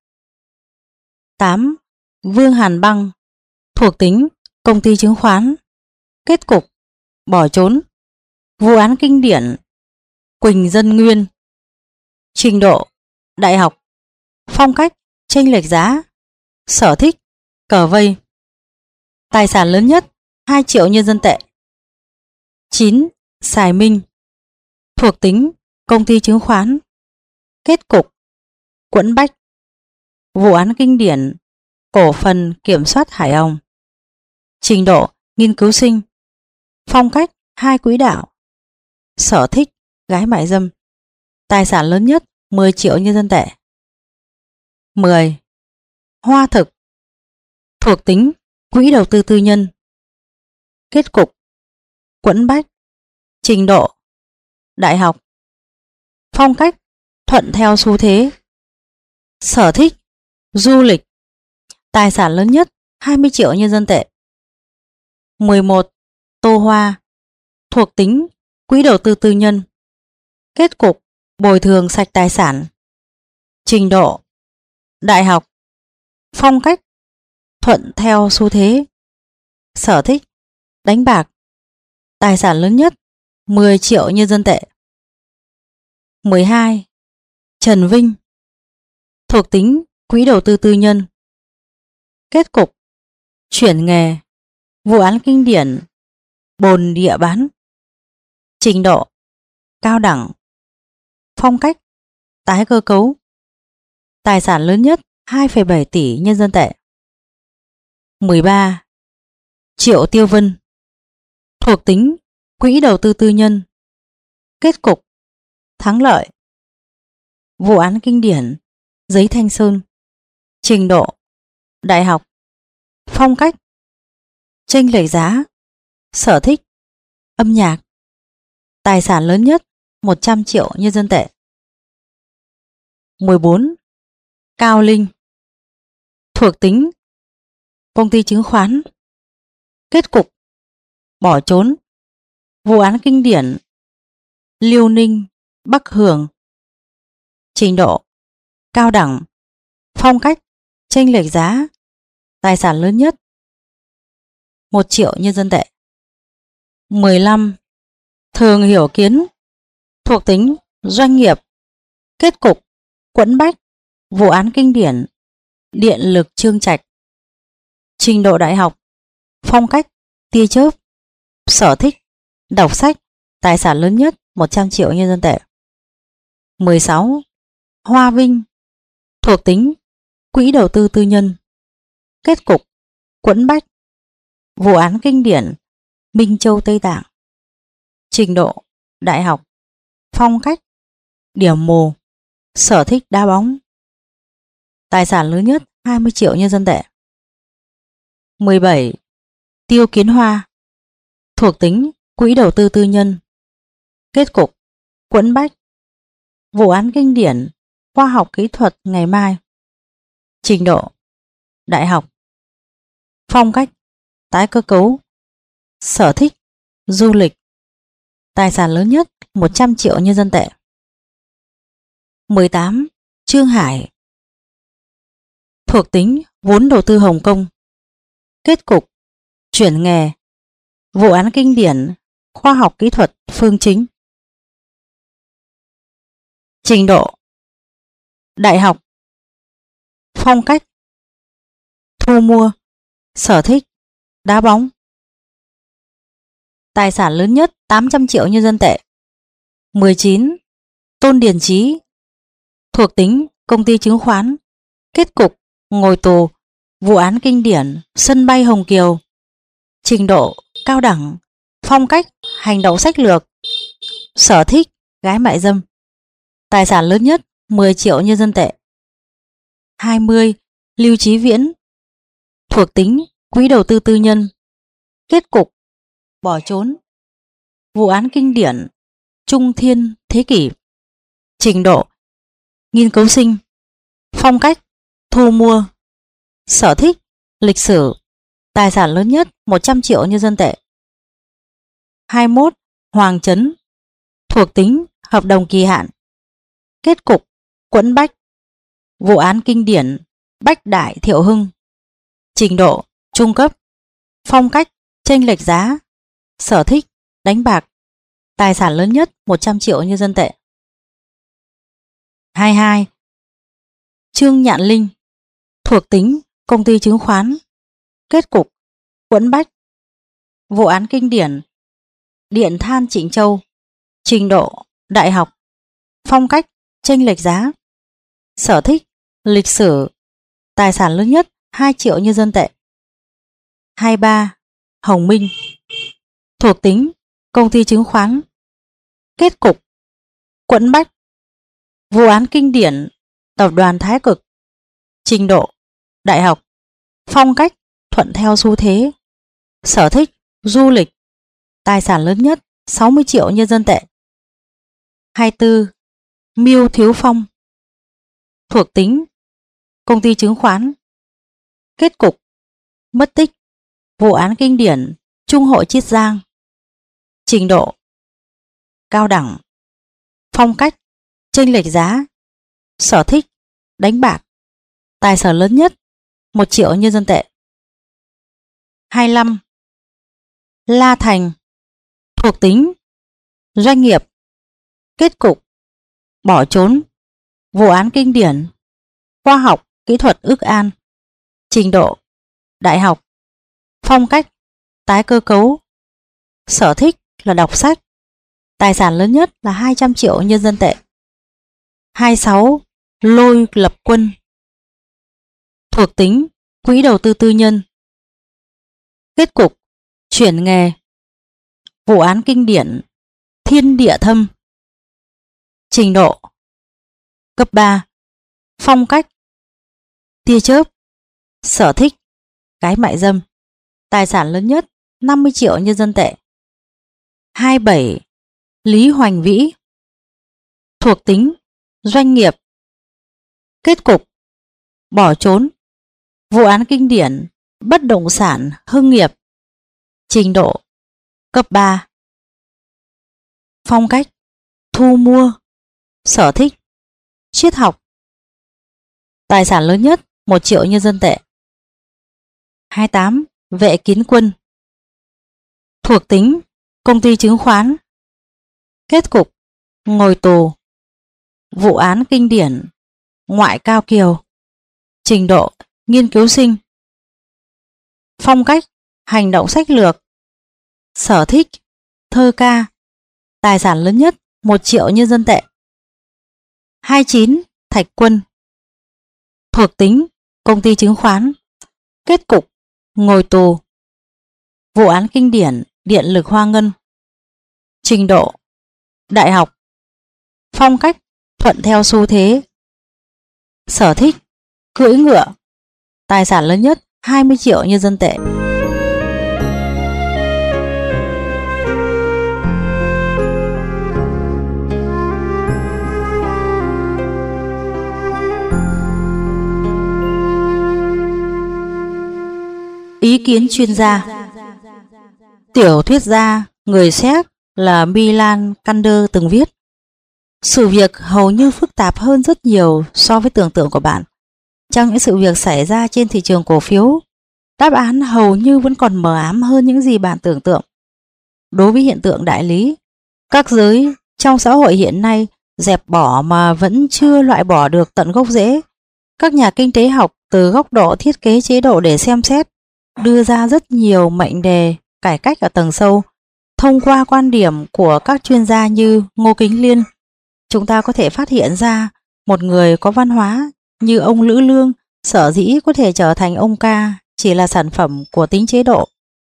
tám. Vương Hàn Băng, thuộc tính công ty chứng khoán, kết cục bỏ trốn, vụ án kinh điển Quỳnh Dân Nguyên, trình độ đại học, phong cách chênh lệch giá, sở thích cờ vây, tài sản lớn nhất hai triệu nhân dân tệ. chín. Sài Minh, thuộc tính công ty chứng khoán, kết cục quẫn bách, vụ án kinh điển cổ phần kiểm soát Hải Âu, trình độ nghiên cứu sinh, phong cách hai quỹ đạo, sở thích gái mại dâm, tài sản lớn nhất mười triệu nhân dân tệ. mười. Hoa Thực, thuộc tính quỹ đầu tư tư nhân, kết cục quẫn bách, trình độ đại học, phong cách thuận theo xu thế, sở thích du lịch, tài sản lớn nhất hai mươi triệu nhân dân tệ. mười một. Tô Hoa, thuộc tính quỹ đầu tư tư nhân, kết cục bồi thường sạch tài sản, trình độ đại học, phong cách thuận theo xu thế, sở thích đánh bạc, tài sản lớn nhất mười triệu nhân dân tệ. mười hai. Trần Vinh, thuộc tính quỹ đầu tư tư nhân, kết cục chuyển nghề, vụ án kinh điển bồn địa bán, trình độ cao đẳng, phong cách tái cơ cấu, tài sản lớn nhất hai phẩy bảy tỷ nhân dân tệ. mười ba. Triệu Tiêu Vân, thuộc tính quỹ đầu tư tư nhân, kết cục thắng lợi, vụ án kinh điển giấy Thanh Sơn, trình độ đại học, phong cách chênh lệch giá, sở thích âm nhạc, tài sản lớn nhất một trăm triệu nhân dân tệ. mười bốn. Cao Linh, thuộc tính công ty chứng khoán, kết cục bỏ trốn, vụ án kinh điển Liêu Ninh Bắc Hường, trình độ cao đẳng, phong cách chênh lệch giá, tài sản lớn nhất một triệu nhân dân tệ. mười lăm. Thường Hiểu Kiến, thuộc tính doanh nghiệp, kết cục quẫn bách, vụ án kinh điển điện lực Chương Trạch, trình độ đại học, phong cách tia chớp, sở thích đọc sách, tài sản lớn nhất một trăm triệu nhân dân tệ. mười sáu. Hoa Vinh, thuộc tính quỹ đầu tư tư nhân, kết cục quẫn bách, vụ án kinh điển Minh Châu Tây Tạng, trình độ đại học, phong cách điểm mù, sở thích đá bóng, tài sản lớn nhất hai mươi triệu nhân dân tệ. mười bảy. Tiêu Kiến Hoa, thuộc tính quỹ đầu tư tư nhân, kết cục quẫn bách, vụ án kinh điển khoa học kỹ thuật ngày mai, trình độ đại học, phong cách tái cơ cấu, sở thích du lịch, tài sản lớn nhất một trăm triệu nhân dân tệ. mười tám. Trương Hải, thuộc tính vốn đầu tư Hồng Kông, kết cục chuyển nghề, vụ án kinh điển khoa học kỹ thuật Phương Chính, trình độ đại học, phong cách thu mua, sở thích đá bóng, tài sản lớn nhất tám trăm triệu nhân dân tệ. mười chín. Tôn Điền Trí, thuộc tính công ty chứng khoán, kết cục ngồi tù, vụ án kinh điển sân bay Hồng Kiều, trình độ cao đẳng, phong cách hành động sách lược, sở thích gái mại dâm, tài sản lớn nhất mười triệu nhân dân tệ. hai mươi. Lưu Chí Viễn, thuộc tính quỹ đầu tư tư nhân, kết cục bỏ trốn, vụ án kinh điển Trung Thiên Thế Kỷ, trình độ nghiên cứu sinh, phong cách thu mua, sở thích lịch sử, tài sản lớn nhất một trăm triệu nhân dân tệ. hai mươi mốt. Hoàng Chấn, thuộc tính hợp đồng kỳ hạn, kết cục quẫn bách, vụ án kinh điển Bách Đại Thiệu Hưng, trình độ trung cấp, phong cách chênh lệch giá, sở thích đánh bạc, tài sản lớn nhất một trăm triệu nhân dân tệ. hai mươi hai. Trương Nhạn Linh, thuộc tính công ty chứng khoán, kết cục quẫn bách, vụ án kinh điển Điện Than Trịnh Châu, trình độ đại học, phong cách chênh lệch giá, sở thích lịch sử, tài sản lớn nhất hai triệu nhân dân tệ. hai mươi ba. Hồng Minh, thuộc tính công ty chứng khoán, kết cục quẫn bách, vụ án kinh điển Tập đoàn Thái Cực, trình độ đại học, phong cách thuận theo xu thế, sở thích du lịch, tài sản lớn nhất sáu mươi triệu nhân dân tệ. hai mươi tư. Miêu Thiếu Phong. Thuộc tính: công ty chứng khoán. Kết cục: mất tích. Vụ án kinh điển Trung Hội Chiết Giang. Trình độ: cao đẳng. Phong cách: chênh lệch giá. Sở thích: đánh bạc. Tài sản lớn nhất: một triệu nhân dân tệ. hai mươi lăm. La Thành. Thuộc tính: doanh nghiệp. Kết cục: bỏ trốn. Vụ án kinh điển khoa học kỹ thuật ước an. Trình độ: đại học. Phong cách: tái cơ cấu. Sở thích là đọc sách. Tài sản lớn nhất là hai trăm triệu nhân dân tệ. hai mươi sáu. Lôi Lập Quân. Thuộc tính: quỹ đầu tư tư nhân. Kết cục: chuyển nghề. Vụ án kinh điển Thiên Địa Thâm. Trình độ: cấp ba. Phong cách: tia chớp. Sở thích: gái mại dâm. Tài sản lớn nhất năm mươi triệu nhân dân tệ. hai mươi bảy. Lý Hoành Vĩ. Thuộc tính: doanh nghiệp. Kết cục: bỏ trốn. Vụ án kinh điển bất động sản Hưng Nghiệp. Trình độ: cấp ba. Phong cách: thu mua. Sở thích: triết học. Tài sản lớn nhất một triệu nhân dân tệ. hai mươi tám. Vệ Kiến Quân. Thuộc tính: công ty chứng khoán. Kết cục: ngồi tù. Vụ án kinh điển Ngoại Cao Kiều. Trình độ: nghiên cứu sinh. Phong cách: hành động sách lược. Sở thích: thơ ca. Tài sản lớn nhất một triệu nhân dân tệ. hai mươi chín. Thạch Quân. Thuộc tính: công ty chứng khoán. Kết cục: ngồi tù. Vụ án kinh điển Điện lực Hoa Ngân. Trình độ: đại học. Phong cách: thuận theo xu thế. Sở thích: cưỡi ngựa. Tài sản lớn nhất hai mươi triệu nhân dân tệ. Ý kiến chuyên gia. Tiểu thuyết gia người Séc là Milan Kundera từng viết: sự việc hầu như phức tạp hơn rất nhiều so với tưởng tượng của bạn. Trong những sự việc xảy ra trên thị trường cổ phiếu, đáp án hầu như vẫn còn mờ ám hơn những gì bạn tưởng tượng. Đối với hiện tượng đại lý, các giới trong xã hội hiện nay dẹp bỏ mà vẫn chưa loại bỏ được tận gốc rễ. Các nhà kinh tế học từ góc độ thiết kế chế độ để xem xét, đưa ra rất nhiều mệnh đề cải cách ở tầng sâu. Thông qua quan điểm của các chuyên gia như Ngô Kính Liên, chúng ta có thể phát hiện ra một người có văn hóa như ông Lữ Lương sở dĩ có thể trở thành ông ca chỉ là sản phẩm của tính chế độ.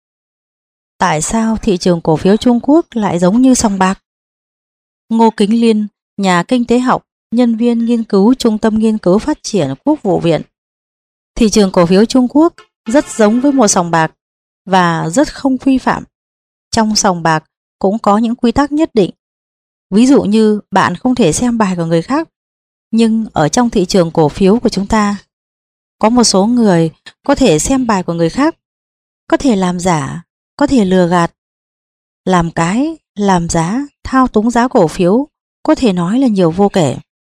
Tại sao thị trường cổ phiếu Trung Quốc lại giống như sòng bạc? Ngô Kính Liên, nhà kinh tế học, nhân viên nghiên cứu Trung tâm Nghiên cứu Phát triển Quốc vụ viện. Thị trường cổ phiếu Trung Quốc rất giống với một sòng bạc và rất không quy phạm. Trong sòng bạc cũng có những quy tắc nhất định. Ví dụ như bạn không thể xem bài của người khác, nhưng ở trong thị trường cổ phiếu của chúng ta, có một số người có thể xem bài của người khác, có thể làm giả, có thể lừa gạt, làm cái, làm giá, thao túng giá cổ phiếu, có thể nói là nhiều vô kể.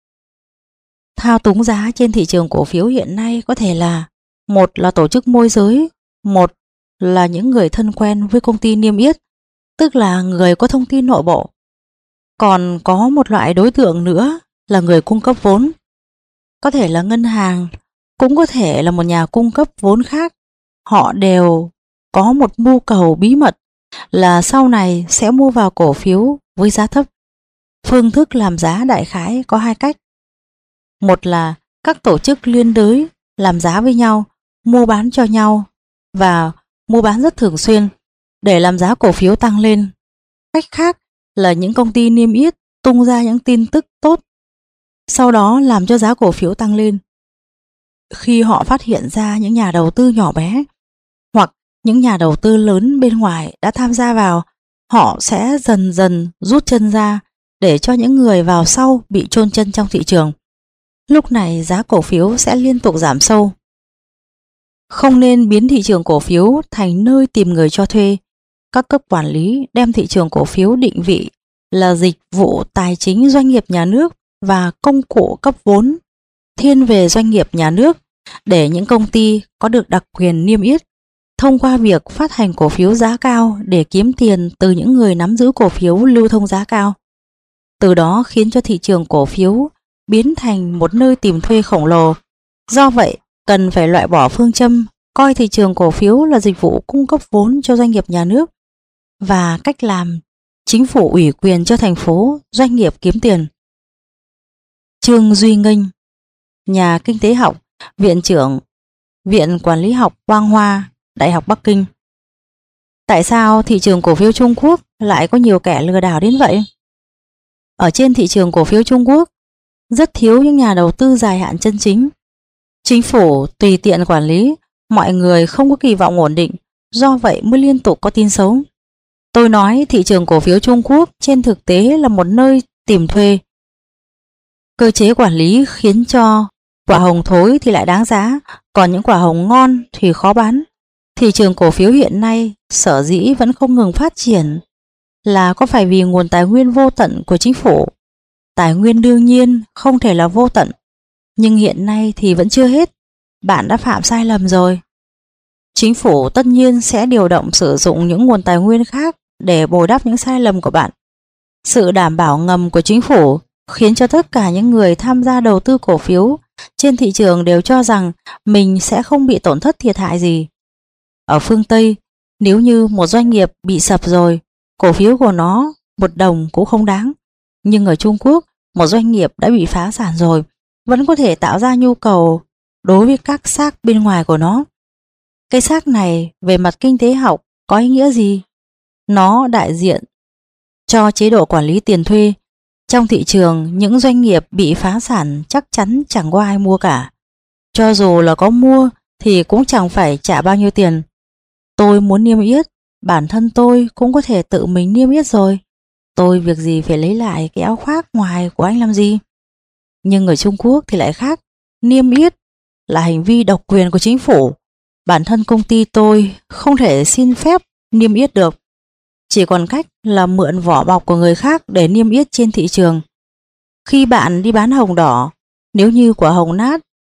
Thao túng giá trên thị trường cổ phiếu hiện nay có thể là: một là tổ chức môi giới, một là những người thân quen với công ty niêm yết, tức là người có thông tin nội bộ. Còn có một loại đối tượng nữa là người cung cấp vốn, có thể là ngân hàng, cũng có thể là một nhà cung cấp vốn khác. Họ đều có một mưu cầu bí mật là sau này sẽ mua vào cổ phiếu với giá thấp. Phương thức làm giá đại khái có hai cách. Một là các tổ chức liên đới làm giá với nhau, mua bán cho nhau và mua bán rất thường xuyên để làm giá cổ phiếu tăng lên. Cách khác là những công ty niêm yết tung ra những tin tức tốt, sau đó làm cho giá cổ phiếu tăng lên. Khi họ phát hiện ra những nhà đầu tư nhỏ bé hoặc những nhà đầu tư lớn bên ngoài đã tham gia vào, họ sẽ dần dần rút chân ra để cho những người vào sau bị chôn chân trong thị trường. Lúc này giá cổ phiếu sẽ liên tục giảm sâu. Không nên biến thị trường cổ phiếu thành nơi tìm người cho thuê. Các cấp quản lý đem thị trường cổ phiếu định vị là dịch vụ tài chính doanh nghiệp nhà nước và công cụ cấp vốn thiên về doanh nghiệp nhà nước, để những công ty có được đặc quyền niêm yết thông qua việc phát hành cổ phiếu giá cao để kiếm tiền từ những người nắm giữ cổ phiếu lưu thông giá cao. Từ đó khiến cho thị trường cổ phiếu biến thành một nơi tìm thuê khổng lồ. Do vậy, cần phải loại bỏ phương châm coi thị trường cổ phiếu là dịch vụ cung cấp vốn cho doanh nghiệp nhà nước và cách làm chính phủ ủy quyền cho thành phố doanh nghiệp kiếm tiền. Trương Duy Nghênh, nhà kinh tế học, viện trưởng Viện Quản lý học Quang Hoa, Đại học Bắc Kinh. Tại sao thị trường cổ phiếu Trung Quốc lại có nhiều kẻ lừa đảo đến vậy? Ở trên thị trường cổ phiếu Trung Quốc, rất thiếu những nhà đầu tư dài hạn chân chính. Chính phủ tùy tiện quản lý, mọi người không có kỳ vọng ổn định, do vậy mới liên tục có tin xấu. Tôi nói thị trường cổ phiếu Trung Quốc trên thực tế là một nơi tìm thuê. Cơ chế quản lý khiến cho quả hồng thối thì lại đáng giá, còn những quả hồng ngon thì khó bán. Thị trường cổ phiếu hiện nay sở dĩ vẫn không ngừng phát triển là có phải vì nguồn tài nguyên vô tận của chính phủ. Tài nguyên đương nhiên không thể là vô tận, nhưng hiện nay thì vẫn chưa hết. Bạn đã phạm sai lầm rồi. Chính phủ tất nhiên sẽ điều động sử dụng những nguồn tài nguyên khác để bồi đắp những sai lầm của bạn. Sự đảm bảo ngầm của chính phủ khiến cho tất cả những người tham gia đầu tư cổ phiếu trên thị trường đều cho rằng mình sẽ không bị tổn thất thiệt hại gì. Ở phương Tây, nếu như một doanh nghiệp bị sập rồi, cổ phiếu của nó một đồng cũng không đáng. Nhưng ở Trung Quốc, một doanh nghiệp đã bị phá sản rồi, vẫn có thể tạo ra nhu cầu đối với các xác bên ngoài của nó. Cái xác này về mặt kinh tế học có ý nghĩa gì? Nó đại diện cho chế độ quản lý tiền thuê. Trong thị trường, những doanh nghiệp bị phá sản chắc chắn chẳng có ai mua cả. Cho dù là có mua thì cũng chẳng phải trả bao nhiêu tiền. Tôi muốn niêm yết, bản thân tôi cũng có thể tự mình niêm yết rồi. Tôi việc gì phải lấy lại cái áo khoác ngoài của anh làm gì? Nhưng ở Trung Quốc thì lại khác. Niêm yết là hành vi độc quyền của chính phủ. Bản thân công ty tôi không thể xin phép niêm yết được. Chỉ còn cách là mượn vỏ bọc của người khác để niêm yết trên thị trường. Khi bạn đi bán hồng đỏ, nếu như quả hồng nát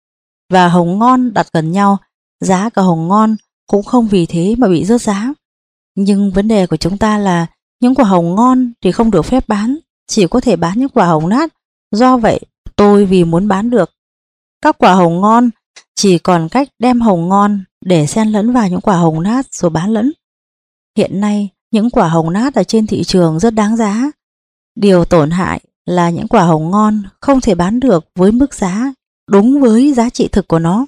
và hồng ngon đặt gần nhau, giá cả hồng ngon cũng không vì thế mà bị rớt giá. Nhưng vấn đề của chúng ta là những quả hồng ngon thì không được phép bán, chỉ có thể bán những quả hồng nát. Do vậy, tôi vì muốn bán được các quả hồng ngon, chỉ còn cách đem hồng ngon để xen lẫn vào những quả hồng nát rồi bán lẫn. Hiện nay, những quả hồng nát ở trên thị trường rất đáng giá. Điều tổn hại là những quả hồng ngon không thể bán được với mức giá đúng với giá trị thực của nó.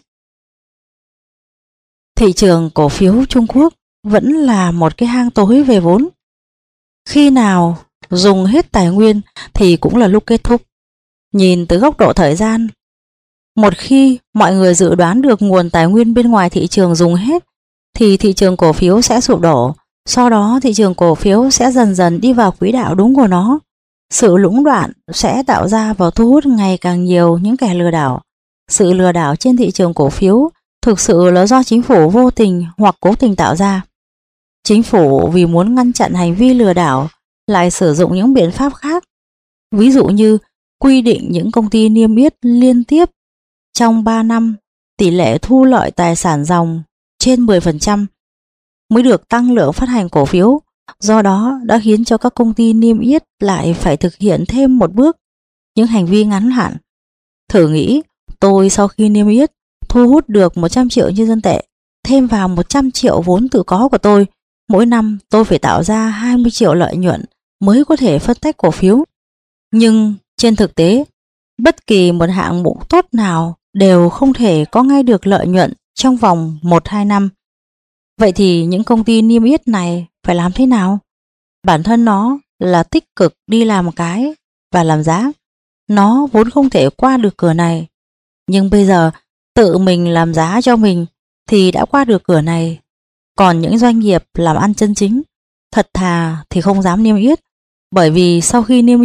Thị trường cổ phiếu Trung Quốc vẫn là một cái hang tối về vốn. Khi nào dùng hết tài nguyên thì cũng là lúc kết thúc. Nhìn từ góc độ thời gian, một khi mọi người dự đoán được nguồn tài nguyên bên ngoài thị trường dùng hết thì thị trường cổ phiếu sẽ sụp đổ. Sau đó thị trường cổ phiếu sẽ dần dần đi vào quỹ đạo đúng của nó. Sự lũng đoạn sẽ tạo ra và thu hút ngày càng nhiều những kẻ lừa đảo. Sự lừa đảo trên thị trường cổ phiếu thực sự là do chính phủ vô tình hoặc cố tình tạo ra. Chính phủ vì muốn ngăn chặn hành vi lừa đảo lại sử dụng những biện pháp khác. Ví dụ như quy định những công ty niêm yết liên tiếp trong ba năm tỷ lệ thu lợi tài sản ròng trên mười phần trăm mới được tăng lượng phát hành cổ phiếu. Do đó đã khiến cho các công ty niêm yết lại phải thực hiện thêm một bước những hành vi ngắn hạn. Thử nghĩ, tôi sau khi niêm yết thu hút được một trăm triệu nhân dân tệ, thêm vào một trăm triệu vốn tự có của tôi, mỗi năm tôi phải tạo ra hai mươi triệu lợi nhuận mới có thể phân tách cổ phiếu. Nhưng trên thực tế, bất kỳ một hạng mục tốt nào đều không thể có ngay được lợi nhuận trong vòng một hai năm. Vậy thì những công ty niêm yết này phải làm thế nào? Bản thân nó là tích cực đi làm cái và làm giá. Nó vốn không thể qua được cửa này. Nhưng bây giờ tự mình làm giá cho mình thì đã qua được cửa này. Còn những doanh nghiệp làm ăn chân chính, thật thà thì không dám niêm yết. Bởi vì sau khi niêm yết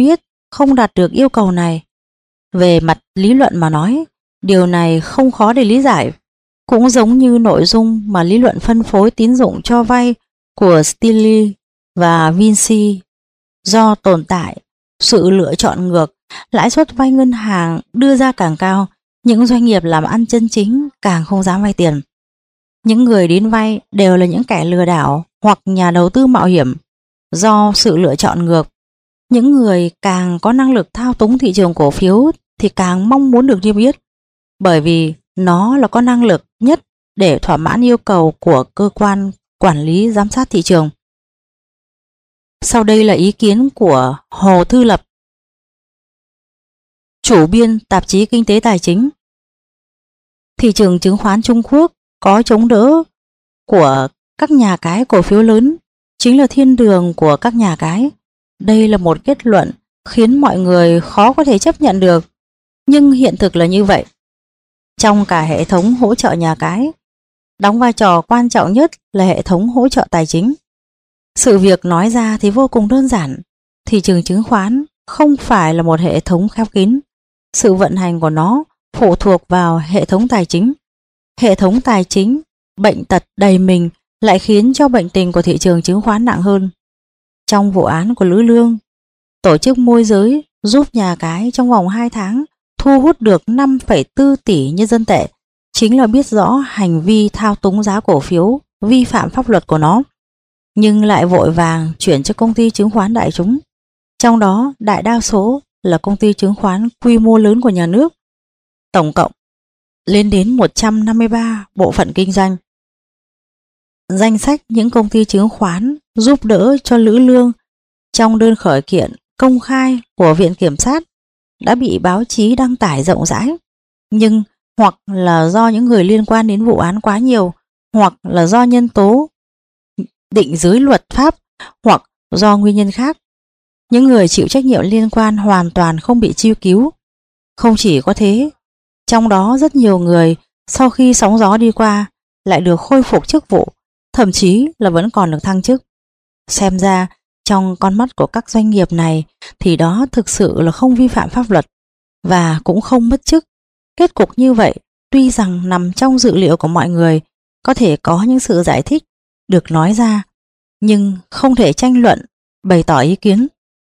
không đạt được yêu cầu này. Về mặt lý luận mà nói, điều này không khó để lý giải. Cũng giống như nội dung mà lý luận phân phối tín dụng cho vay của Stiglitz và Vinci. Do tồn tại sự lựa chọn ngược, lãi suất vay ngân hàng đưa ra càng cao, những doanh nghiệp làm ăn chân chính càng không dám vay tiền. Những người đến vay đều là những kẻ lừa đảo hoặc nhà đầu tư mạo hiểm. Do sự lựa chọn ngược, những người càng có năng lực thao túng thị trường cổ phiếu thì càng mong muốn được niêm yết, bởi vì nó là có năng lực nhất để thỏa mãn yêu cầu của cơ quan quản lý giám sát thị trường. Sau đây là ý kiến của Hồ Thư Lập, chủ biên tạp chí Kinh tế Tài chính. Thị trường chứng khoán Trung Quốc có chống đỡ của các nhà cái cổ phiếu lớn, chính là thiên đường của các nhà cái. Đây là một kết luận khiến mọi người khó có thể chấp nhận được, nhưng hiện thực là như vậy. Trong cả hệ thống hỗ trợ nhà cái, đóng vai trò quan trọng nhất là hệ thống hỗ trợ tài chính. Sự việc nói ra thì vô cùng đơn giản. Thị trường chứng khoán không phải là một hệ thống khép kín. Sự vận hành của nó phụ thuộc vào hệ thống tài chính. Hệ thống tài chính bệnh tật đầy mình lại khiến cho bệnh tình của thị trường chứng khoán nặng hơn. Trong vụ án của Lữ Lương, tổ chức môi giới giúp nhà cái trong vòng hai tháng thu hút được năm phẩy bốn tỷ nhân dân tệ, chính là biết rõ hành vi thao túng giá cổ phiếu vi phạm pháp luật của nó, nhưng lại vội vàng chuyển cho công ty chứng khoán đại chúng, trong đó đại đa số là công ty chứng khoán quy mô lớn của nhà nước, tổng cộng lên đến một trăm năm mươi ba bộ phận kinh doanh. Danh sách những công ty chứng khoán giúp đỡ cho Lữ Lương trong đơn khởi kiện công khai của Viện Kiểm sát đã bị báo chí đăng tải rộng rãi, nhưng hoặc là do những người liên quan đến vụ án quá nhiều, hoặc là do nhân tố định dưới luật pháp, hoặc do nguyên nhân khác, những người chịu trách nhiệm liên quan hoàn toàn không bị chiêu cứu. Không chỉ có thế, trong đó rất nhiều người sau khi sóng gió đi qua lại được khôi phục chức vụ, thậm chí là vẫn còn được thăng chức. Xem ra trong con mắt của các doanh nghiệp này thì đó thực sự là không vi phạm pháp luật và cũng không mất chức. Kết cục như vậy tuy rằng nằm trong dự liệu của mọi người, có thể có những sự giải thích được nói ra, nhưng không thể tranh luận, bày tỏ ý kiến.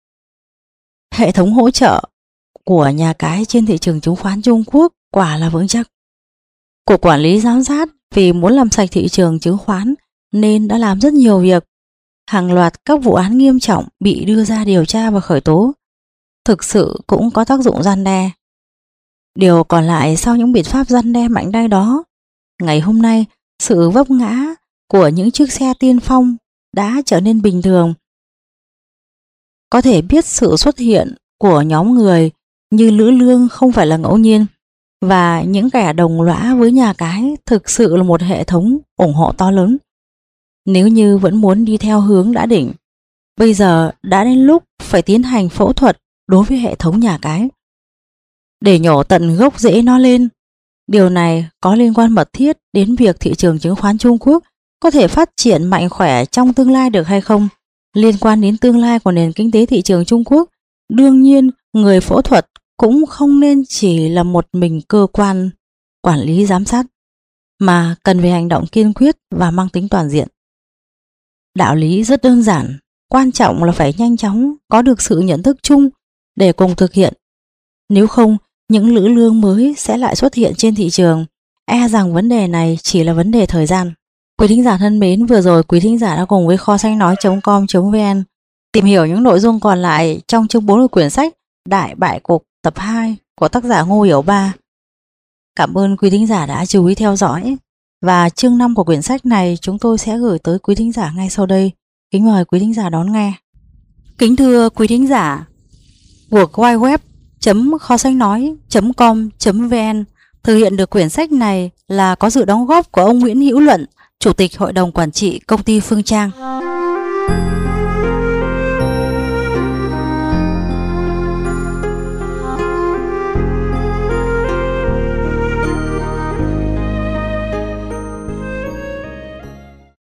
Hệ thống hỗ trợ của nhà cái trên thị trường chứng khoán Trung Quốc quả là vững chắc. Cục quản lý giám sát vì muốn làm sạch thị trường chứng khoán nên đã làm rất nhiều việc. Hàng loạt các vụ án nghiêm trọng bị đưa ra điều tra và khởi tố, thực sự cũng có tác dụng răn đe. Điều còn lại sau những biện pháp răn đe mạnh tay đó, ngày hôm nay sự vấp ngã của những chiếc xe tiên phong đã trở nên bình thường. Có thể biết sự xuất hiện của nhóm người như Lữ Lương không phải là ngẫu nhiên, và những kẻ đồng lõa với nhà cái thực sự là một hệ thống ủng hộ to lớn. Nếu như vẫn muốn đi theo hướng đã định, bây giờ đã đến lúc phải tiến hành phẫu thuật đối với hệ thống nhà cái để nhổ tận gốc rễ nó lên. Điều này có liên quan mật thiết đến việc thị trường chứng khoán Trung Quốc có thể phát triển mạnh khỏe trong tương lai được hay không, liên quan đến tương lai của nền kinh tế thị trường Trung Quốc. Đương nhiên, người phẫu thuật cũng không nên chỉ là một mình cơ quan quản lý giám sát, mà cần phải hành động kiên quyết và mang tính toàn diện. Đạo lý rất đơn giản, quan trọng là phải nhanh chóng có được sự nhận thức chung để cùng thực hiện. Nếu không, những Lữ Lương mới sẽ lại xuất hiện trên thị trường. E rằng vấn đề này chỉ là vấn đề thời gian. Quý thính giả thân mến, vừa rồi quý thính giả đã cùng với kho sách nói chấm com chấm vn tìm hiểu những nội dung còn lại trong chương bốn của quyển sách Đại Bại Cục tập hai của tác giả Ngô Hiểu Ba. Cảm ơn quý thính giả đã chú ý theo dõi, và chương năm của quyển sách này chúng tôi sẽ gửi tới quý thính giả ngay sau đây. Kính mời quý thính giả đón nghe. Kính thưa quý thính giả, World Wide Web chấm kho sách nói chấm com chấm vn thực hiện được quyển sách này là có sự đóng góp của ông Nguyễn Hữu Luận, Chủ tịch Hội đồng Quản trị Công ty Phương Trang.